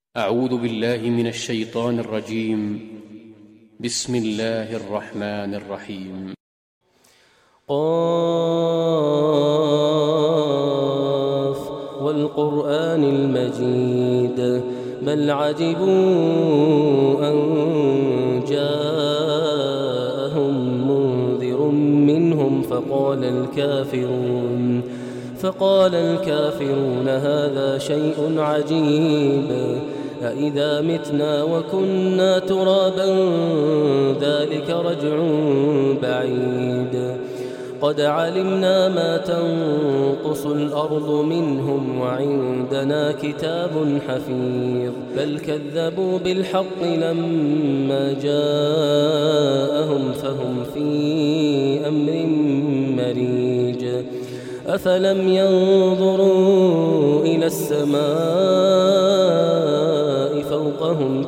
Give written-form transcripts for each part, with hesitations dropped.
أعوذ بالله من الشيطان الرجيم. بسم الله الرحمن الرحيم. قاف والقرآن المجيد بل عجبوا أن جاءهم منذر منهم فقال الكافرون هذا شيء عجيب أإذا متنا وكنا ترابا ذلك رجع بعيد قد علمنا ما تنقص الأرض منهم وعندنا كتاب حفيظ بل كذبوا بالحق لما جاءهم فهم في أمر مريج أفلم ينظروا إلى السماء فوقهم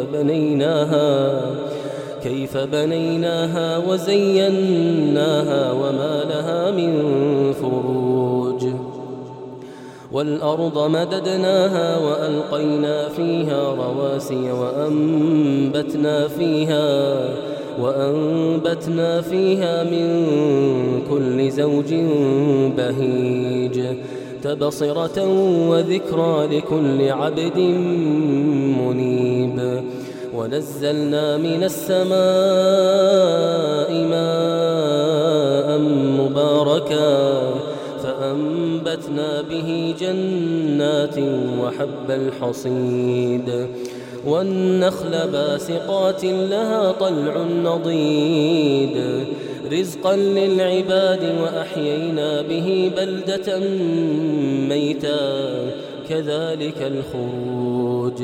كيف بنيناها وزيناها وما لها من فروج والأرض مددناها وألقينا فيها رواسي وأنبتنا فيها من كل زوج بهيج تبصرة وذكرى لكل عبد منيب ونزلنا من السماء ماء مباركا فأنبتنا به جنات وحب الحصيد والنخل باسقات لها طلع نضيد رزقا للعباد وأحيينا به بلدة ميتا كذلك الخروج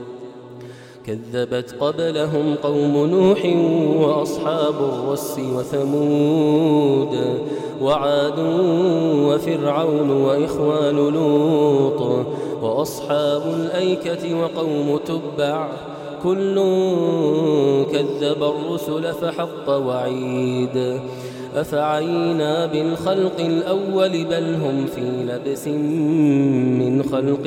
كذبت قبلهم قوم نوح وأصحاب الرس وثمود وعاد وفرعون وإخوان لوط وأصحاب الأيكة وقوم تبع كل كذب الرسل فحق وعيد أفعينا بالخلق الأول بل هم في لبس من خلق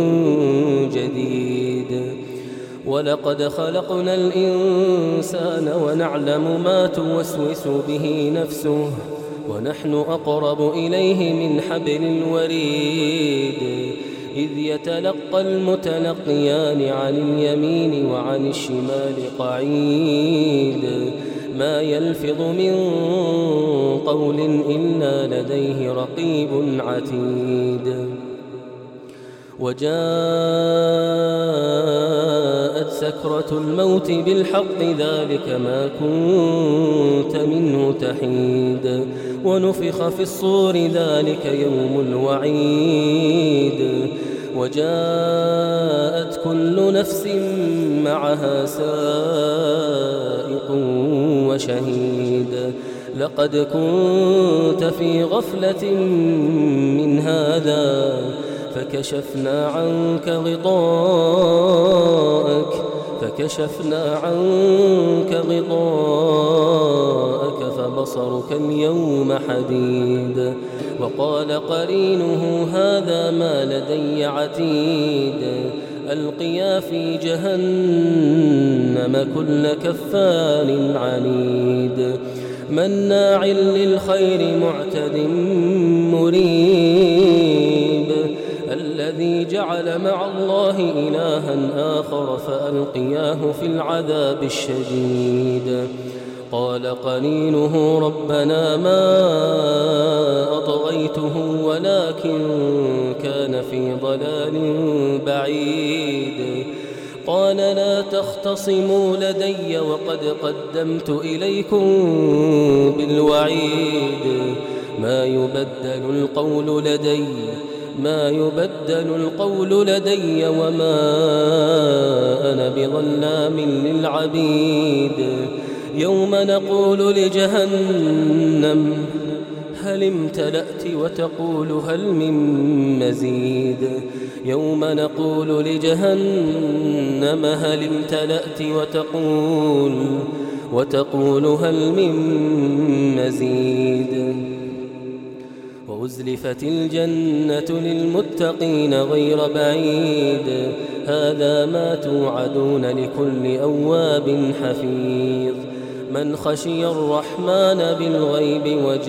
جديد ولقد خلقنا الإنسان ونعلم ما توسوس به نفسه ونحن أقرب إليه من حبل الوريد إذ يتلقى المتلقيان عن اليمين وعن الشمال قعيد ما يلفظ من قول إلا لديه رقيب عتيد وجاءت سكرة الموت بالحق ذلك ما كنت منه تحيد ونفخ في الصور ذلك يوم الوعيد وجاءت كل نفس معها سائق وشهيد لقد كنت في غفلة من هذا فكشفنا عنك غطاءك فبصرك اليوم حديد وقال قرينه هذا ما لدي عتيد ألقيا في جهنم كل كفار عنيد مناع للخير معتد مريب الذي جعل مع الله إلها آخر فألقياه في العذاب الشديد قال قرينه ربنا ما أطغيته ولكن كان في ضلال بعيد قال لا تختصموا لدي وقد قدمت إليكم بالوعيد ما يبدل القول لدي وما أنا بظلام للعبيد يوم نقول لجهنم هل امتلأت وتقول هل من مزيد يوم نقول لجهنم هل امتلأت وتقول هل من مزيد وأزلفت الجنة للمتقين غير بعيد هذا ما توعدون لكل أواب حفيظ من خشي الرحمن بالغيب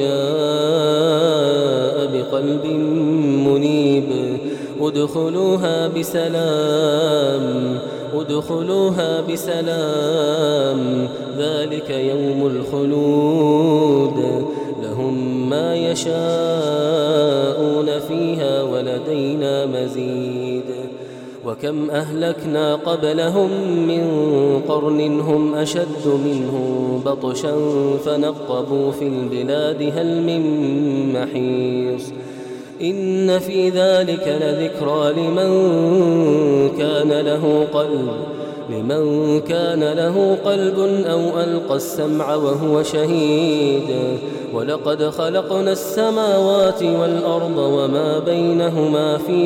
وجاء بقلب منيب ادخلوها بسلام ذلك يوم الخلود لهم ما يشاءون فيها ولدينا مزيد وكم أهلكنا قبلهم من قرن هم أشد منهم بطشا فنقبوا في البلاد هل من محيص إن في ذلك لذكرى لمن كان له قلب أو ألقى السمع وهو شهيد ولقد خلقنا السماوات والأرض وما بينهما في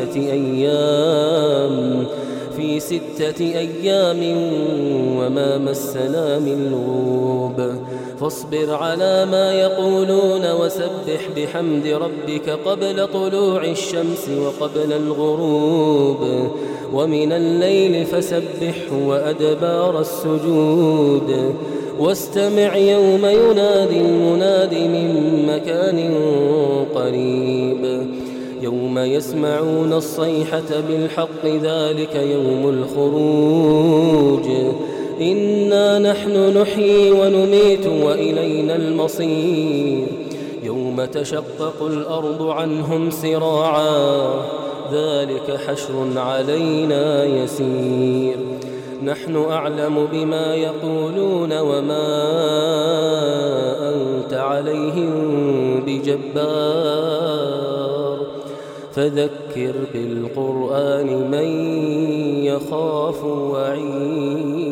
6 أيام وما مسنا من لغوب فاصبر على ما يقولون وسبح بحمد ربك قبل طلوع الشمس وقبل الغروب ومن الليل فسبحه وأدبار السجود واستمع يوم ينادي المناد من مكان قريب يوم يسمعون الصيحة بالحق ذلك يوم الخروج إنا نحن نحيي ونميت وإلينا المصير يوم تشقق الأرض عنهم سراعا ذلك حشر علينا يسير نحن أعلم بما يقولون وما أنت عليهم بجبار فذكر بالقرآن من يخاف وعيد